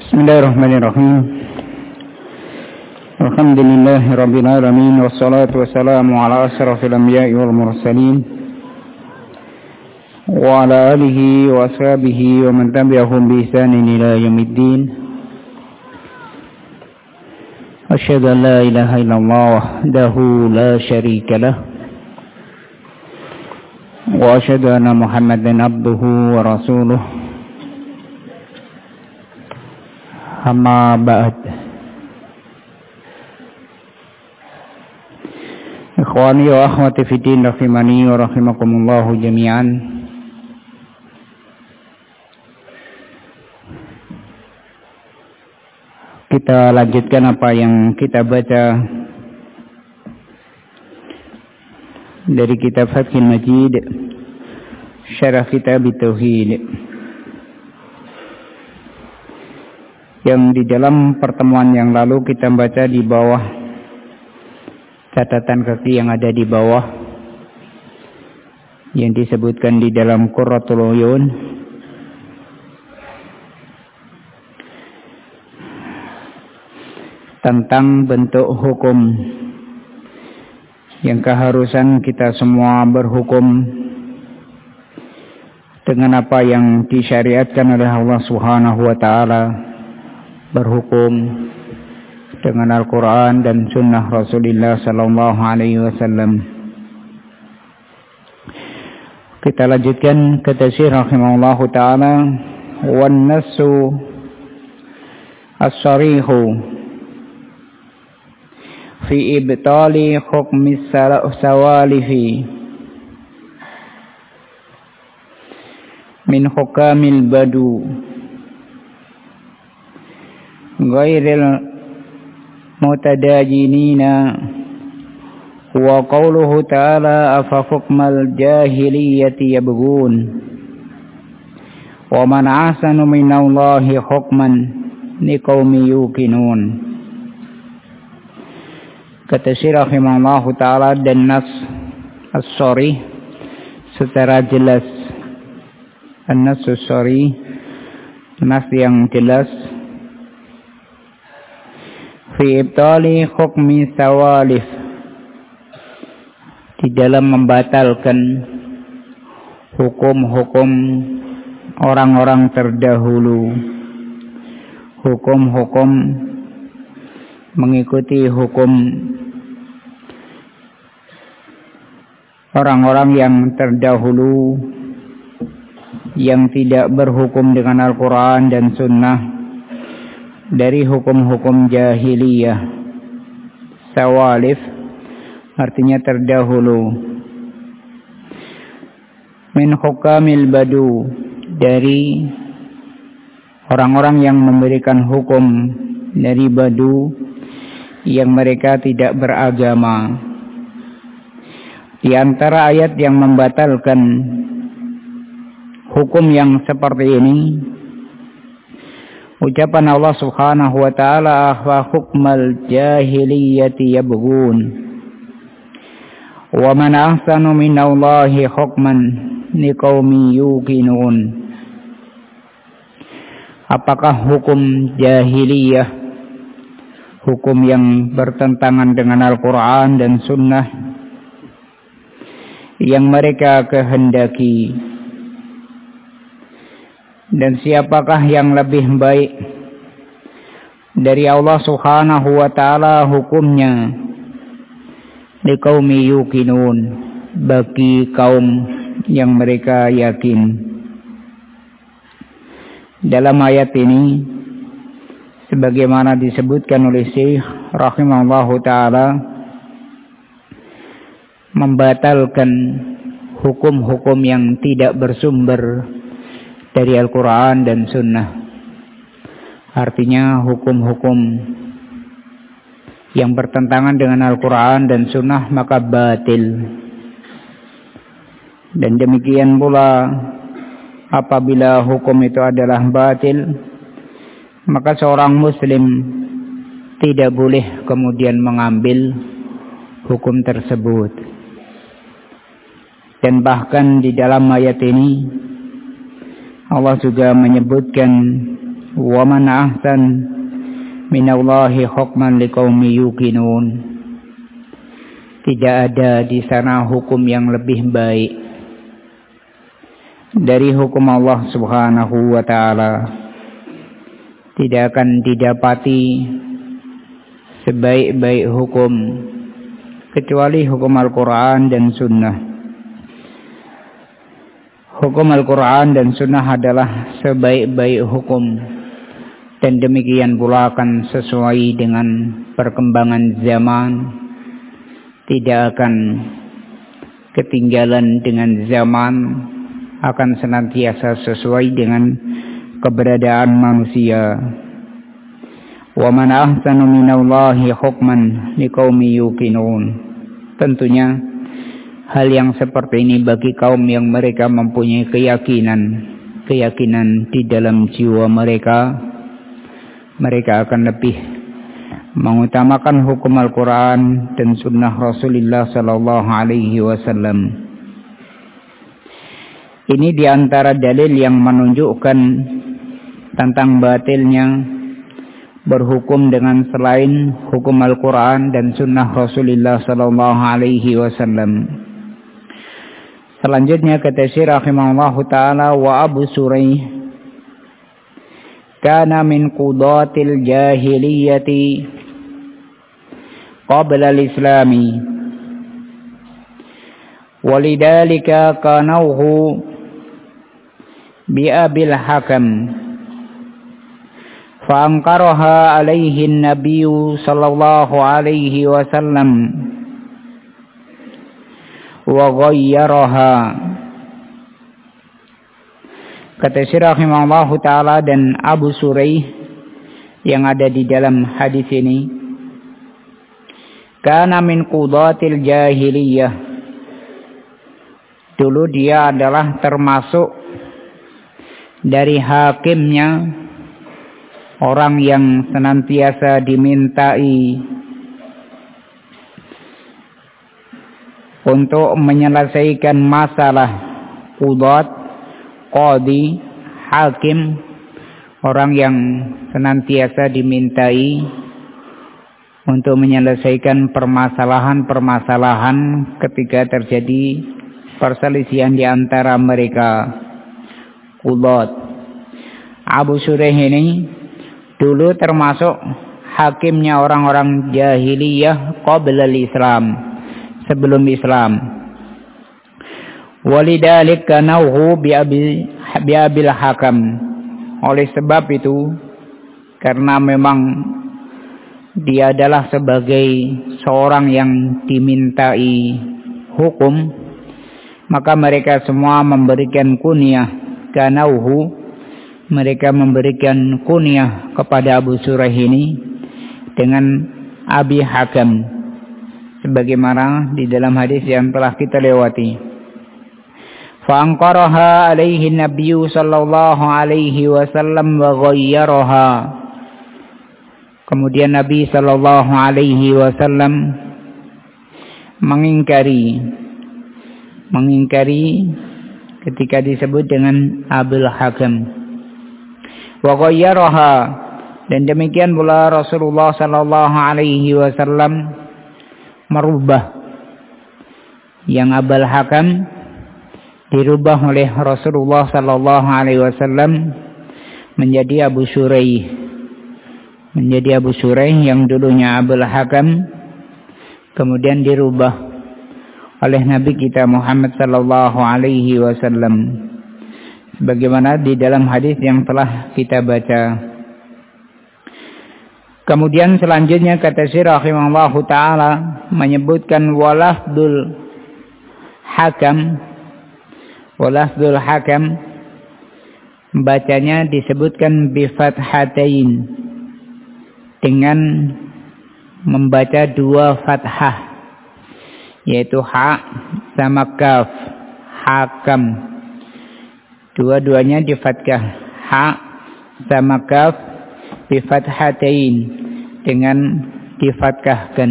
Bismillahirrahmanirrahim. Alhamdulillahirabbil alamin wassalatu wassalamu ala asyrafil anbiya'i wal mursalin wa ala alihi wa ashabihi wa man tabi'ahum bi ihsanin ila yaumiddin. Asyhadu an la ilaha illallah wahdahu la syarika lah wa asyhadu anna Muhammadan abduhu wa rasuluh. Amma ba'd. Ikhwani wa akhwati fiddin rahimani wa rahimakumullahu jami'an. Kita lanjutkan apa yang kita baca dari kitab Fathul Majid, Syarah Kitab Tauhid, yang di dalam pertemuan yang lalu kita baca di bawah catatan kaki yang ada di bawah yang disebutkan di dalam Qurratul Uyun tentang bentuk hukum yang keharusan kita semua berhukum dengan apa yang disyariatkan oleh Allah Subhanahu wa taala, berhukum dengan Al-Quran dan Sunnah Rasulullah Sallallahu Alaihi Wasallam. Kita lanjutkan ke tafsir rahimahullah taala. Wan nasu as-sarihu fi ibtali hukmi sawalifi min hukamil badu ghairil mutadajinina wa qawluhu ta'ala afa hukmal jahiliyati yabghun wa man ahsanu minallahi hukman liqaumin yuqinun. Kata Syekh rahimahullahu ta'ala, dan nas as-sharih secara jelas, an-nas as-sharih, nas yang jelas, fi ibtali hukmi sawalif, di dalam membatalkan hukum-hukum orang-orang terdahulu, hukum-hukum mengikuti hukum orang-orang yang terdahulu yang tidak berhukum dengan Al-Quran dan Sunnah dari hukum-hukum jahiliyah. Sawalif artinya terdahulu. Min hukamil badu, dari orang-orang yang memberikan hukum dari badu yang mereka tidak beragama. Di antara ayat yang membatalkan hukum yang seperti ini, ucapan Allah Subhanahu wa ta'ala, wa hukmal jahiliyati yabghun wa man ahsanu minallahi hukman liqaumin yuqinun. Apakah hukum jahiliyah, hukum yang bertentangan dengan Al-Quran dan Sunnah, yang mereka kehendaki? Dan siapakah yang lebih baik dari Allah Subhanahu wa ta'ala hukumnya liqaumi yuqinun, bagi kaum yang mereka yakin. Dalam ayat ini, sebagaimana disebutkan oleh Syekh rahimahullahu ta'ala, membatalkan hukum-hukum yang tidak bersumber dari Al-Quran dan Sunnah. Artinya hukum-hukum yang bertentangan dengan Al-Quran dan Sunnah maka batil. Dan demikian pula apabila hukum itu adalah batil, maka seorang muslim tidak boleh kemudian mengambil hukum tersebut. Dan bahkan di dalam ayat ini Allah juga menyebutkan wa man ahsan minallahi hukman liqaumin yuqinun. Tidak ada di sana hukum yang lebih baik dari hukum Allah Subhanahu wa ta'ala. Tidak akan didapati sebaik-baik hukum kecuali hukum Al-Quran dan Sunnah. Hukum Al-Quran dan Sunnah adalah sebaik-baik hukum, dan demikian pula akan sesuai dengan perkembangan zaman, tidak akan ketinggalan dengan zaman, akan senantiasa sesuai dengan keberadaan manusia. Wa man ahsanu minallahi hukman liqaumin yuqinun. Tentunya hal yang seperti ini bagi kaum yang mereka mempunyai keyakinan di dalam jiwa mereka akan lebih mengutamakan hukum Al-Quran dan Sunnah Rasulullah Sallallahu Alaihi Wasallam. Ini diantara dalil yang menunjukkan tentang batilnya berhukum dengan selain hukum Al-Quran dan Sunnah Rasulullah Sallallahu Alaihi Wasallam. Selanjutnya kata Syekh rahimahullahu taala, wa Abu Suraih kana min qudatil jahiliyati qabla al-islami walidhalika kanauhu bi abil hakam فأنكرها عليه النبي صلى الله عليه وسلم وغيرها. Kata Syekh rahimahullah ta'ala, dan Abu Suraih yang ada di dalam hadis ini, kana min qudatil jahiliyah, dulu dia adalah termasuk dari hakimnya orang yang senantiasa dimintai untuk menyelesaikan masalah. Qudat, qadi, hakim, orang yang senantiasa dimintai untuk menyelesaikan permasalahan-permasalahan ketika terjadi perselisihan di antara mereka. Qudat. Abu Suraih ini dulu termasuk hakimnya orang-orang jahiliyah qabla al-Islam, sebelum Islam. Walidalik kanauhu bi abil hakam. Oleh sebab itu, karena memang dia adalah sebagai seorang yang dimintai hukum, maka mereka semua memberikan kunyah kanauhu. Mereka memberikan kunyah kepada Abu Suraih ini dengan Abi Hakam, sebagaimana di dalam hadis yang telah kita lewati. Fa'anqaraha alaihi nabiyyu sallallahu alaihi wasallam wa ghayyaraha. Kemudian Nabi sallallahu alaihi wasallam mengingkari ketika disebut dengan Abul Hakam. Wa ghayyaraha, dan demikian pula Rasulullah sallallahu alaihi wasallam merubah yang Abul Hakam dirubah oleh Rasulullah sallallahu alaihi wasallam menjadi Abu Suraih. Menjadi Abu Suraih yang dulunya Abul Hakam kemudian dirubah oleh Nabi kita Muhammad sallallahu alaihi wasallam, sebagaimana di dalam hadis yang telah kita baca. Kemudian selanjutnya kata Syekh rahimahullahu taala menyebutkan walafdul hakam bacanya disebutkan bi fathatain, dengan membaca dua fathah, yaitu ha sama kaf, hakam. Dua-duanya di fathah, ha sama kaf bi fathatain, dengan difathahkan.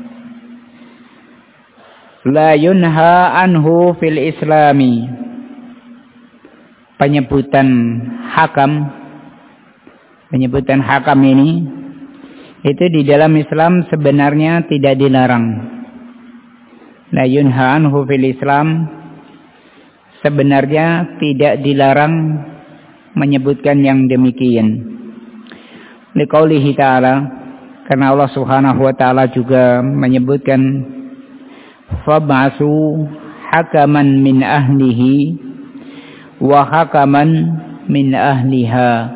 La yunha anhu fil islami. Penyebutan hakam Penyebutan hakam ini itu di dalam Islam sebenarnya tidak dilarang. La yunha anhu fil Islam, sebenarnya tidak dilarang menyebutkan yang demikian. Liqaulihi ta'ala, karena Allah Subhanahu wa ta'ala juga menyebutkan fab'asu hakaman min ahlihi wa hakaman min ahliha.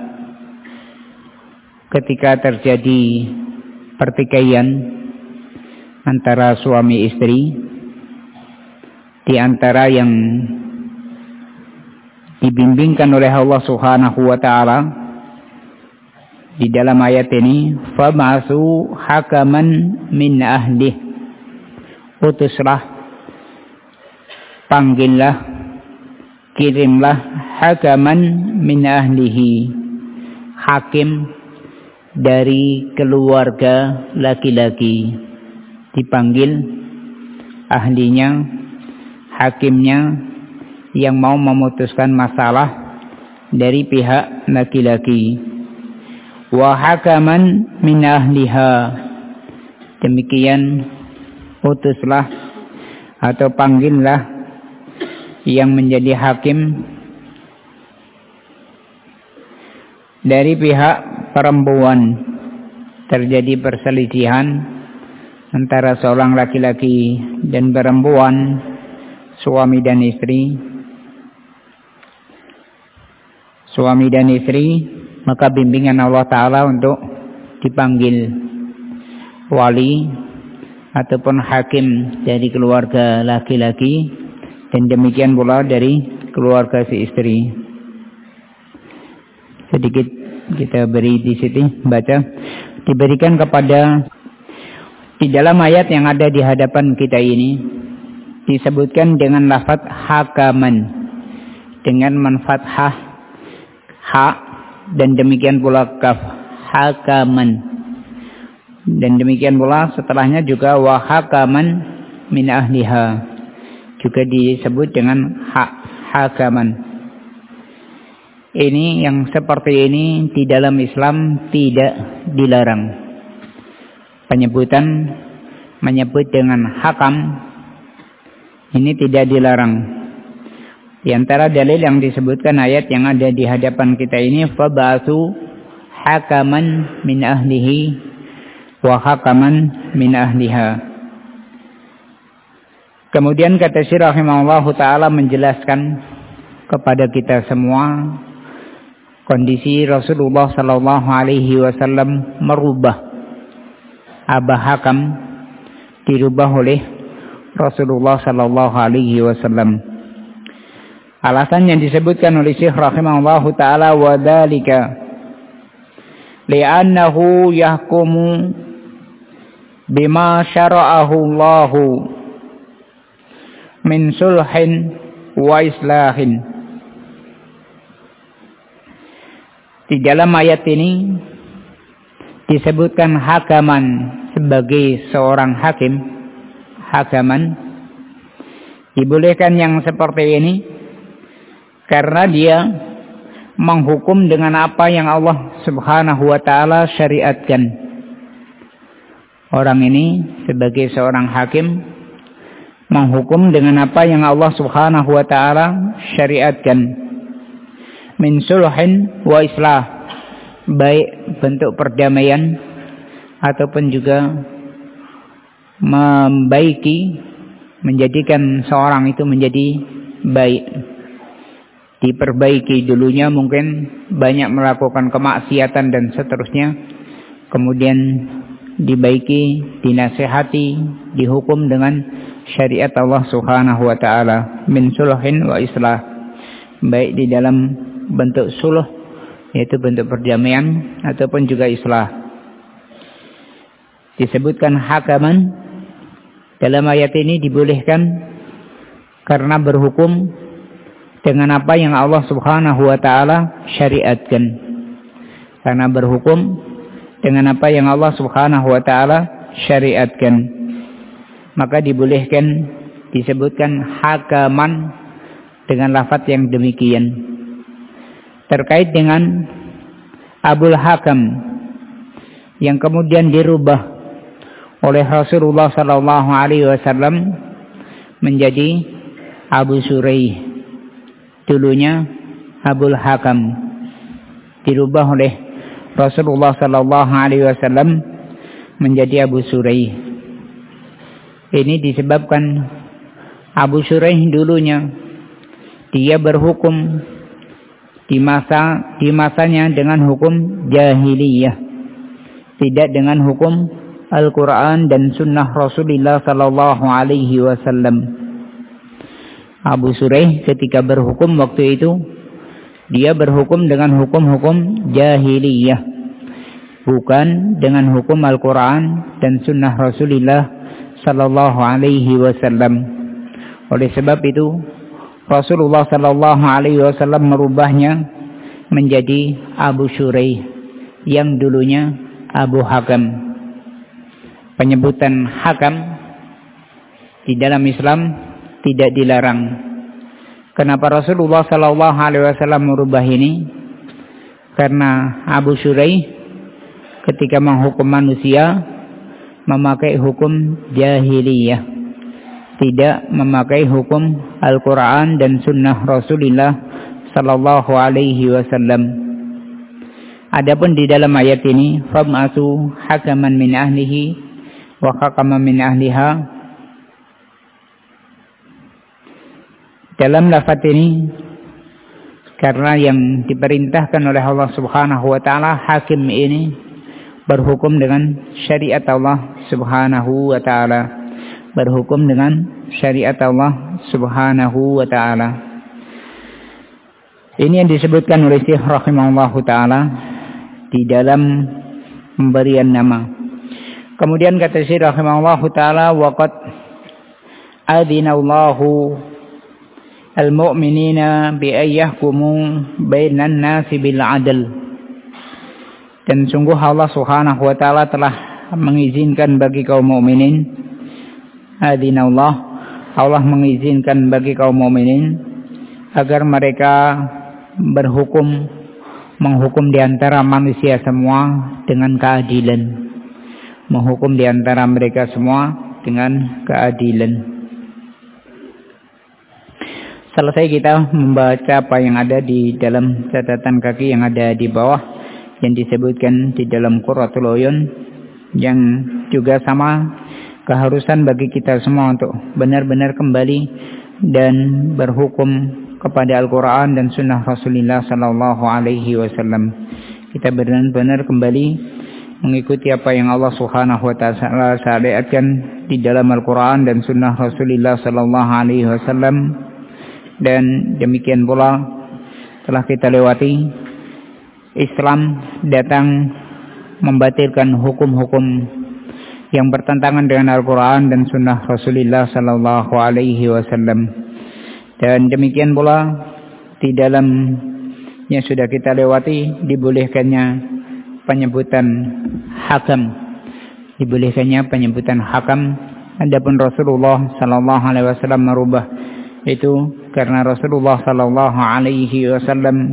Ketika terjadi pertikaian antara suami istri, di antara yang dibimbingkan oleh Allah Subhanahu wa ta'ala di dalam ayat ini, fab'asu hakaman min ahlih, utuslah, panggillah, kirimlah hakaman min ahlihi, hakim dari keluarga laki-laki. Dipanggil ahlinya, hakimnya yang mau memutuskan masalah dari pihak laki-laki. Wa hakaman min ahliha, demikian utuslah atau panggillah yang menjadi hakim dari pihak perempuan. Terjadi perselisihan antara seorang laki-laki dan perempuan, suami dan istri, maka bimbingan Allah Ta'ala untuk dipanggil wali ataupun hakim dari keluarga laki-laki, dan demikian pula dari keluarga si istri. Sedikit kita beri di sini baca, diberikan kepada di dalam ayat yang ada di hadapan kita ini disebutkan dengan lafaz hakaman dengan manfathah ha dan demikian pula kaf, hakaman, dan demikian pula setelahnya juga wa hakaman min ahliha, juga disebut dengan hakaman. Ini yang seperti ini di dalam Islam tidak dilarang. Menyebut dengan hakam ini tidak dilarang. Di antara dalil yang disebutkan ayat yang ada di hadapan kita ini, fab'atsu hakaman min ahlihi wa hakaman min ahliha. Kemudian kata Syekh rahimahullahu taala menjelaskan kepada kita semua kondisi Rasulullah sallallahu alaihi wasallam merubah abah hakam, dirubah oleh Rasulullah sallallahu alaihi wasallam. Alasan yang disebutkan oleh Syekh rahimahullahu taala, wa dzalika li'annahu yahkumu bima syara'ahu Allahu min sulhin wa islahin. Di dalam ayat ini disebutkan hakaman sebagai seorang hakim. Hakaman dibolehkan yang seperti ini karena dia menghukum dengan apa yang Allah Subhanahu wa ta'ala syariatkan. Orang ini sebagai seorang hakim menghukum dengan apa yang Allah Subhanahu wa ta'ala syariatkan. Min sulhin wa islah, baik bentuk perdamaian ataupun juga membaiki, menjadikan seorang itu menjadi baik. Diperbaiki dulunya mungkin banyak melakukan kemaksiatan dan seterusnya, kemudian dibaiki, dinasihati, dihukum dengan syariat Allah Subhanahu wa ta'ala. Min sulhin wa islah, baik di dalam bentuk suluh, yaitu bentuk perdamaian, ataupun juga islah. Disebutkan hakaman dalam ayat ini dibolehkan karena berhukum dengan apa yang Allah Subhanahu wa ta'ala syariatkan. Karena berhukum dengan apa yang Allah Subhanahu wa ta'ala syariatkan, maka dibolehkan disebutkan hakaman dengan lafaz yang demikian. Terkait dengan Abul Hakam, yang kemudian dirubah oleh Rasulullah sallallahu alaihi wasallam menjadi Abu Shuraih. Dulunya Abul Hakam, dirubah oleh Rasulullah sallallahu alaihi wasallam menjadi Abu Shuraih. Ini disebabkan Abu Shuraih dulunya dia berhukum di masanya dengan hukum jahiliyah, tidak dengan hukum Al-Quran dan Sunnah Rasulullah sallallahu alaihi wasallam. Abu Shuraih ketika berhukum waktu itu, dia berhukum dengan hukum-hukum jahiliyah, bukan dengan hukum Al-Quran dan Sunnah Rasulullah sallallahu alaihi wasallam. Oleh sebab itu, Rasulullah sallallahu alaihi wasallam merubahnya menjadi Abu Shuraih yang dulunya Abu Hakam. Penyebutan Hakam di dalam Islam tidak dilarang. Kenapa Rasulullah sallallahu alaihi wasallam merubah ini? Karena Abu Shuraih ketika menghukum manusia memakai hukum jahiliyah, tidak memakai hukum Al-Quran dan Sunnah Rasulullah sallallahu alaihi wasallam. Adapun di dalam ayat ini, fab'atsu hakaman min ahlihi wa hakaman min ahliha, dalam lafaz ini karena yang diperintahkan oleh Allah Subhanahu wa taala, hakim ini berhukum dengan syariat Allah Subhanahu wa taala, berhukum dengan syariat Allah Subhanahu wa taala. Ini yang disebutkan oleh Syekh rahimahullahu taala di dalam pemberian nama. Kemudian kata Syekh rahimahullahu taala, waqad adzinallahu al-mu'minina bi ayyahkumu bainan nasi bil 'adl. Dan sungguh Allah Subhanahu wa taala telah mengizinkan bagi kaum mukminin, adzinallah, Allah mengizinkan bagi kaum mukminin agar mereka menghukum di antara manusia semua dengan keadilan. Menghukum di antara mereka semua dengan keadilan. Selesai kita membaca apa yang ada di dalam catatan kaki yang ada di bawah, yang disebutkan di dalam Qurratul Uyun, yang juga sama keharusan bagi kita semua untuk benar-benar kembali dan berhukum kepada Al-Quran dan Sunnah Rasulullah sallallahu alaihi wasallam. Kita benar-benar kembali mengikuti apa yang Allah Subhanahu wa taala syariatkan di dalam Al-Quran dan Sunnah Rasulullah sallallahu alaihi wasallam. Dan demikian pula telah kita lewati, Islam datang membatalkan hukum-hukum yang bertentangan dengan Al-Quran dan Sunnah Rasulullah sallallahu alaihi wasallam. Dan demikian pula di dalam yang sudah kita lewati, dibolehkannya penyebutan hakam, adapun Rasulullah sallallahu alaihi wasallam merubah itu karena Rasulullah sallallahu alaihi wasallam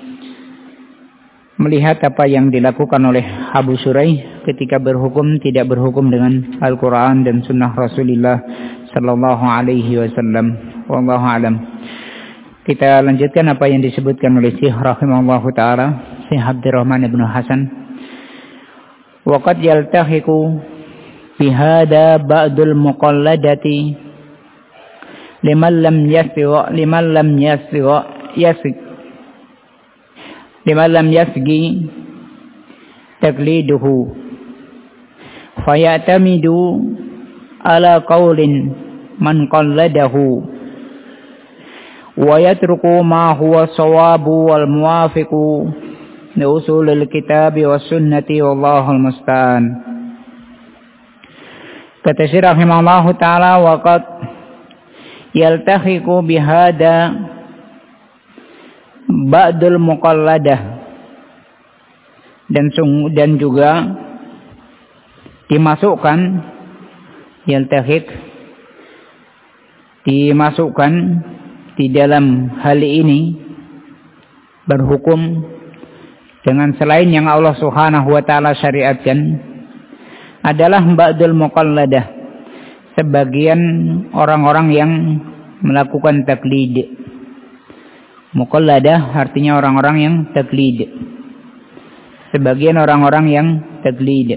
melihat apa yang dilakukan oleh Abu Shuraih ketika berhukum, tidak berhukum dengan Al-Quran dan Sunnah Rasulullah sallallahu alaihi wasallam. Wallahu alam. Kita lanjutkan apa yang disebutkan oleh Syekh rahimahullahu taala, Syekh Abdurrahman ibn Hasan. Wa qad yaltahiqu bi hada ba'dul muqalladati liman lam yasgi taqliduhu fayatamidu ala qawlin man qalladahu wa yatruku ma huwa sawabu wal muwafiqu li usulil kitabi was sunnati wallahul musta'an. Kata Syekh rahimahullahu taala, waqad yaltahiqu bihada ba'dul muqalladah, dan juga dimasukkan, yaltahiq dimasukkan di dalam hal ini berhukum dengan selain yang Allah Subhanahu wa taala syariatkan adalah ba'dul muqalladah, sebagian orang-orang yang melakukan taklid. Muqalladah artinya orang-orang yang taklid. Sebagian orang-orang yang taklid.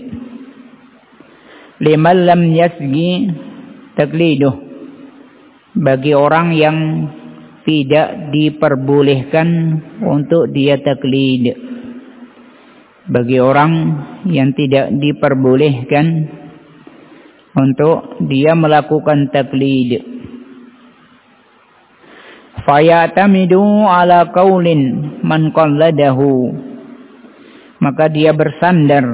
Liman lam yasgi takliduh, bagi orang yang tidak diperbolehkan untuk dia taklid. Bagi orang yang tidak diperbolehkan untuk dia melakukan taklid. Fayatamidu ala qaulin man qalladahu, maka dia bersandar,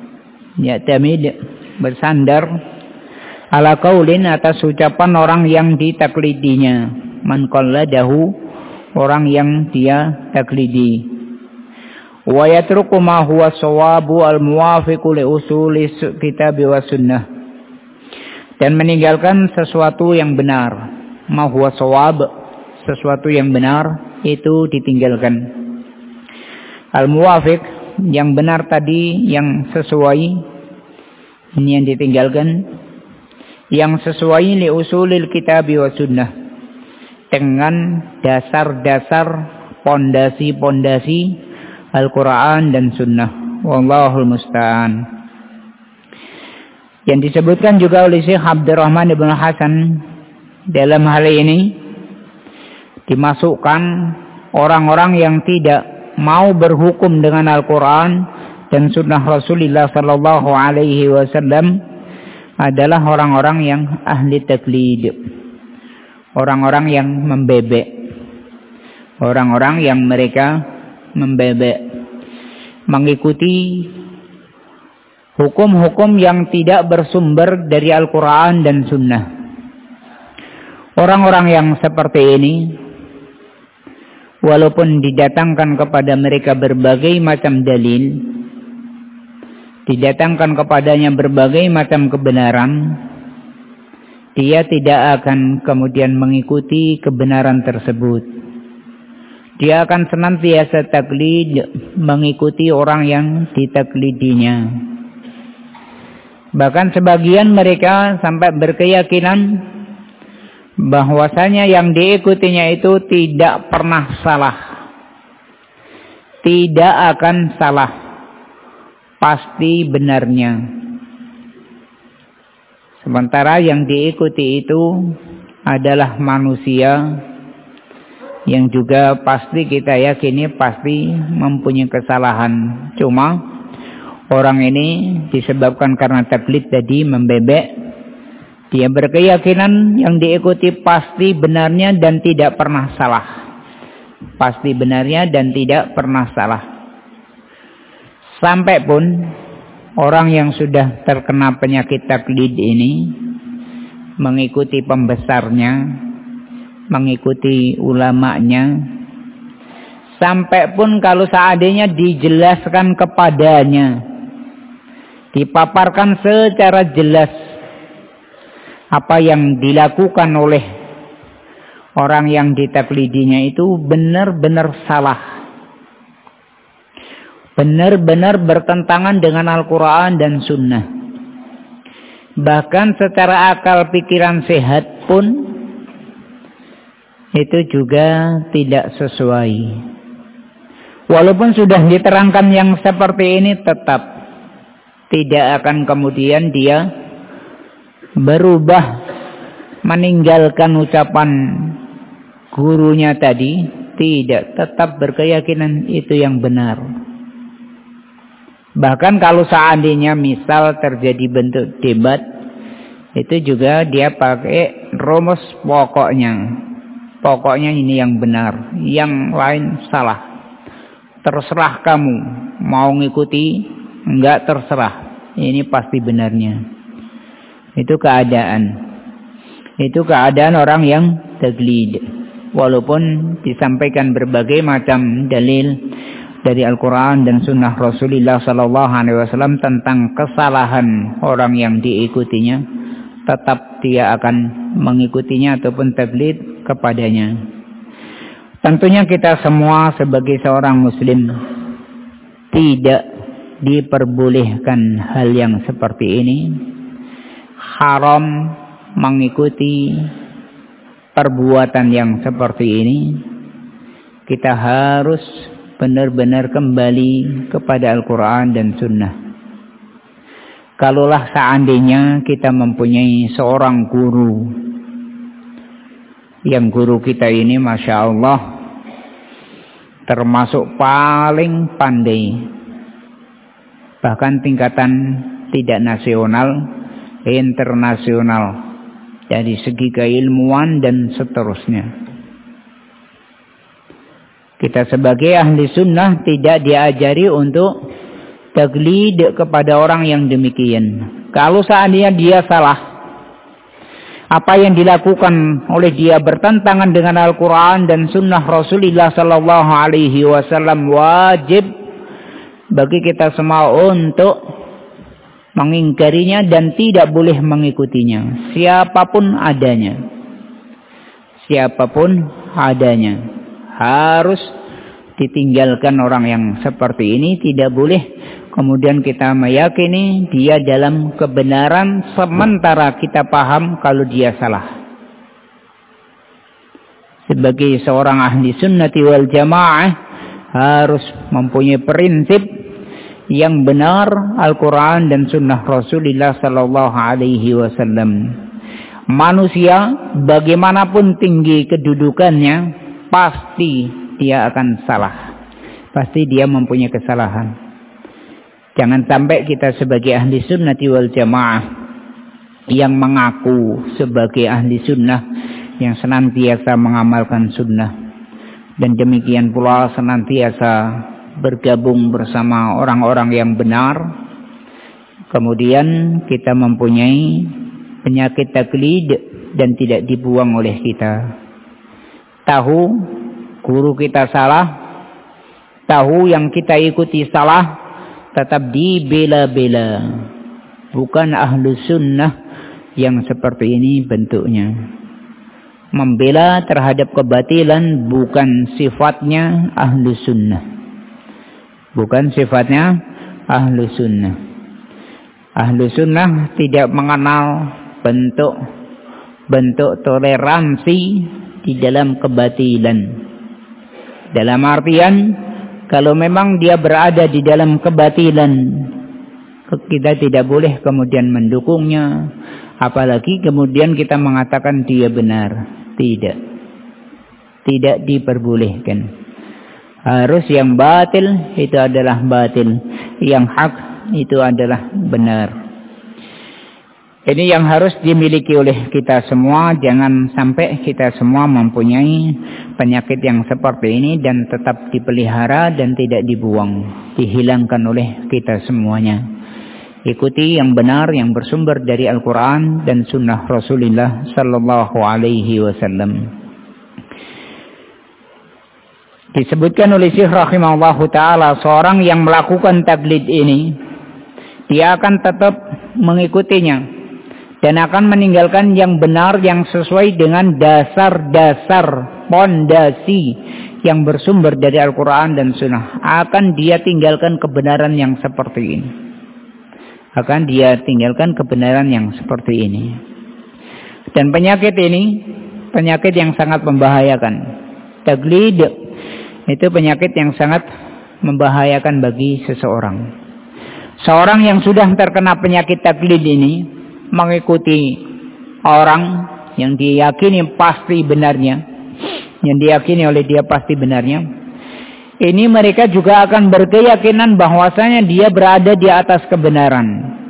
bersandar ala qaulin atas ucapan orang yang ditaklidinya. Man qalladahu, orang yang dia taklidi. Wa yatruku ma huwa shawabu al-muwafiqu li usuli kitab wa sunnah, dan meninggalkan sesuatu yang benar. Ma huwa shawab, sesuatu yang benar itu ditinggalkan. Al-muwafiq, yang benar tadi, yang sesuai, ini yang ditinggalkan. Yang sesuai li usulil kitab wa sunnah, dengan dasar-dasar, pondasi-pondasi Al-Quran dan Sunnah. Wallahul musta'an. Yang disebutkan juga oleh Syekh Abdurrahman ibn Hasan dalam hal ini, dimasukkan orang-orang yang tidak mau berhukum dengan Al-Quran dan Sunnah Rasulullah Sallallahu Alaihi Wasallam adalah orang-orang yang ahli taklid, orang-orang yang membebek, orang-orang yang mereka membebek, mengikuti hukum-hukum yang tidak bersumber dari Al-Quran dan Sunnah. Orang-orang yang seperti ini, walaupun didatangkan kepada mereka berbagai macam dalil, didatangkan kepadanya berbagai macam kebenaran, dia tidak akan kemudian mengikuti kebenaran tersebut. Dia akan senantiasa taklid, mengikuti orang yang ditaklidinya. Bahkan sebagian mereka sampai berkeyakinan bahwasanya yang diikutinya itu tidak pernah salah, tidak akan salah, pasti benarnya. Sementara yang diikuti itu adalah manusia yang juga pasti kita yakini pasti mempunyai kesalahan. Cuma orang ini disebabkan karena taklid tadi, membebek, dia berkeyakinan yang diikuti pasti benarnya dan tidak pernah salah. Pasti benarnya dan tidak pernah salah. Sampai pun orang yang sudah terkena penyakit taklid ini mengikuti pembesarnya, mengikuti ulamanya, sampai pun kalau seandainya dijelaskan kepadanya, dipaparkan secara jelas apa yang dilakukan oleh orang yang ditaklidinya itu benar-benar salah, benar-benar bertentangan dengan Al-Quran dan Sunnah. Bahkan secara akal pikiran sehat pun itu juga tidak sesuai. Walaupun sudah diterangkan yang seperti ini, tetap tidak akan kemudian dia berubah, meninggalkan ucapan gurunya tadi. Tidak, tetap berkeyakinan itu yang benar. Bahkan kalau seandainya misal terjadi bentuk debat, itu juga dia pakai rumus pokoknya. Pokoknya ini yang benar, yang lain salah. Terserah kamu, mau ngikuti, enggak terserah. Ini pasti benarnya. Itu keadaan. Itu keadaan orang yang taklid. Walaupun disampaikan berbagai macam dalil dari Al-Quran dan Sunnah Rasulullah SAW tentang kesalahan orang yang diikutinya, tetap dia akan mengikutinya ataupun taklid kepadanya. Tentunya kita semua sebagai seorang muslim tidak diperbolehkan hal yang seperti ini. Haram mengikuti perbuatan yang seperti ini. Kita harus benar-benar kembali kepada Al-Quran dan Sunnah. Kalaulah seandainya kita mempunyai seorang guru, yang guru kita ini Masya Allah termasuk paling pandai, bahkan tingkatan tidak nasional, internasional, dari segi keilmuan dan seterusnya. Kita sebagai ahli sunnah tidak diajari untuk taklid kepada orang yang demikian. Kalau seandainya dia salah, apa yang dilakukan oleh dia bertentangan dengan Al-Quran dan Sunnah Rasulullah Sallallahu Alaihi Wasallam, wajib bagi kita semua untuk mengingkarinya dan tidak boleh mengikutinya, siapapun adanya. Siapapun adanya harus ditinggalkan orang yang seperti ini. Tidak boleh kemudian kita meyakini dia dalam kebenaran sementara kita paham kalau dia salah. Sebagai seorang ahli sunnati wal jamaah harus mempunyai prinsip yang benar Al-Quran dan Sunnah Rasulullah Sallallahu Alaihi Wasallam. Manusia bagaimanapun tinggi kedudukannya, pasti dia akan salah. Pasti dia mempunyai kesalahan. Jangan sampai kita sebagai ahli sunnati wal jamaah yang mengaku sebagai ahli sunnah, yang senantiasa mengamalkan sunnah, dan demikian pula senantiasa bergabung bersama orang-orang yang benar, kemudian kita mempunyai penyakit taklid dan tidak dibuang oleh kita. Tahu guru kita salah, tahu yang kita ikuti salah, tetap dibela-bela. Bukan ahlu sunnah yang seperti ini bentuknya. Membela terhadap kebatilan bukan sifatnya ahlu sunnah. Bukan sifatnya ahlu sunnah. Ahlu sunnah tidak mengenal bentuk toleransi di dalam kebatilan. Dalam artian, kalau memang dia berada di dalam kebatilan, kita tidak boleh kemudian mendukungnya, apalagi kemudian kita mengatakan dia benar. Tidak diperbolehkan. Harus yang batil itu adalah batil, yang hak itu adalah benar. Ini yang harus dimiliki oleh kita semua. Jangan sampai kita semua mempunyai penyakit yang seperti ini dan tetap dipelihara dan tidak dibuang, dihilangkan oleh kita semuanya. Ikuti yang benar yang bersumber dari Al-Quran dan Sunnah Rasulullah Sallallahu Alaihi Wasallam. Disebutkan oleh Syekh rahimahullahu ta'ala, seorang yang melakukan taklid ini, dia akan tetap mengikutinya dan akan meninggalkan yang benar yang sesuai dengan dasar-dasar pondasi yang bersumber dari Al-Quran dan Sunnah. Akan dia tinggalkan kebenaran yang seperti ini. Akan dia tinggalkan kebenaran yang seperti ini. Dan penyakit ini, penyakit yang sangat membahayakan. Taklid itu penyakit yang sangat membahayakan bagi seseorang. Seorang yang sudah terkena penyakit taklid ini mengikuti orang yang diyakini pasti benarnya, yang diyakini oleh dia pasti benarnya. Ini mereka juga akan berkeyakinan bahwasanya dia berada di atas kebenaran.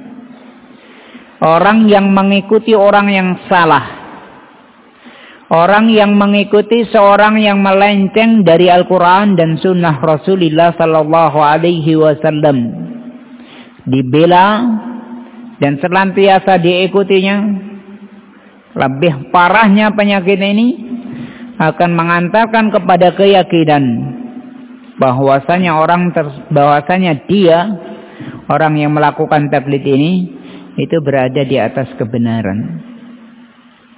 Orang yang mengikuti orang yang salah, orang yang mengikuti seorang yang melenceng dari Al-Quran dan Sunnah Rasulullah Sallallahu Alaihi Wasallam, dibela dan senantiasa diikutinya. Lebih parahnya penyakit ini akan mengantarkan kepada keyakinan bahwasanya dia, orang yang melakukan taklid ini, itu berada di atas kebenaran.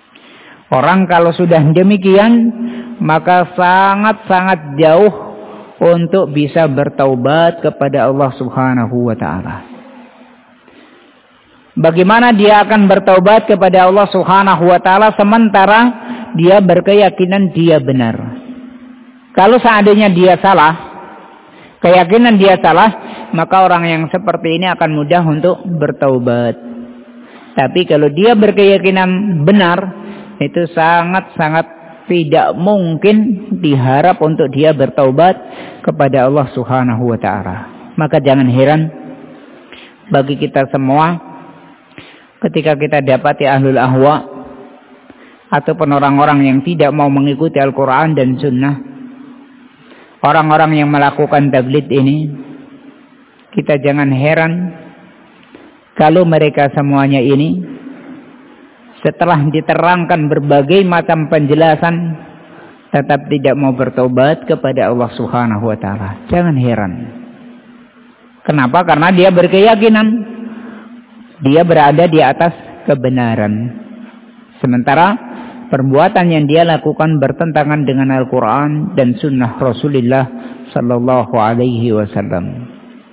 Orang kalau sudah demikian, maka sangat-sangat jauh untuk bisa bertaubat kepada Allah Subhanahu wa taala. Bagaimana dia akan bertaubat kepada Allah Subhanahu wa taala sementara dia berkeyakinan dia benar? Kalau seandainya dia salah, keyakinan dia salah, maka orang yang seperti ini akan mudah untuk bertaubat. Tapi kalau dia berkeyakinan benar, itu sangat-sangat tidak mungkin diharap untuk dia bertaubat kepada Allah Subhanahu wa taala. Maka jangan heran bagi kita semua ketika kita dapati ahlul ahwa ataupun orang-orang yang tidak mau mengikuti Al-Quran dan Sunnah, orang-orang yang melakukan taklid ini, kita jangan heran kalau mereka semuanya ini setelah diterangkan berbagai macam penjelasan tetap tidak mau bertobat kepada Allah Subhanahu wa taala. Jangan heran. Kenapa? Karena dia berkeyakinan dia berada di atas kebenaran. Sementara perbuatan yang dia lakukan bertentangan dengan Al-Quran dan Sunnah Rasulullah Sallallahu Alaihi Wasallam.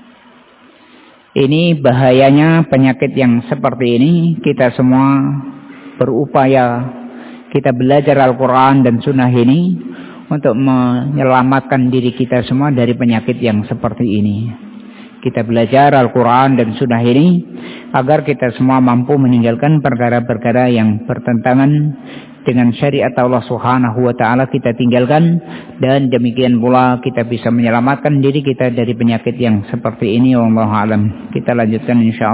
Ini bahayanya penyakit yang seperti ini. Kita semua berupaya, kita belajar Al-Quran dan Sunnah ini untuk menyelamatkan diri kita semua dari penyakit yang seperti ini. Kita belajar Al-Quran dan Sunnah ini agar kita semua mampu meninggalkan perkara-perkara yang bertentangan dengan syariat Allah Subhanahu wa taala, kita tinggalkan, dan demikian pula kita bisa menyelamatkan diri kita dari penyakit yang seperti ini. Wallahu a'lam. Kita lanjutkan insyaallah.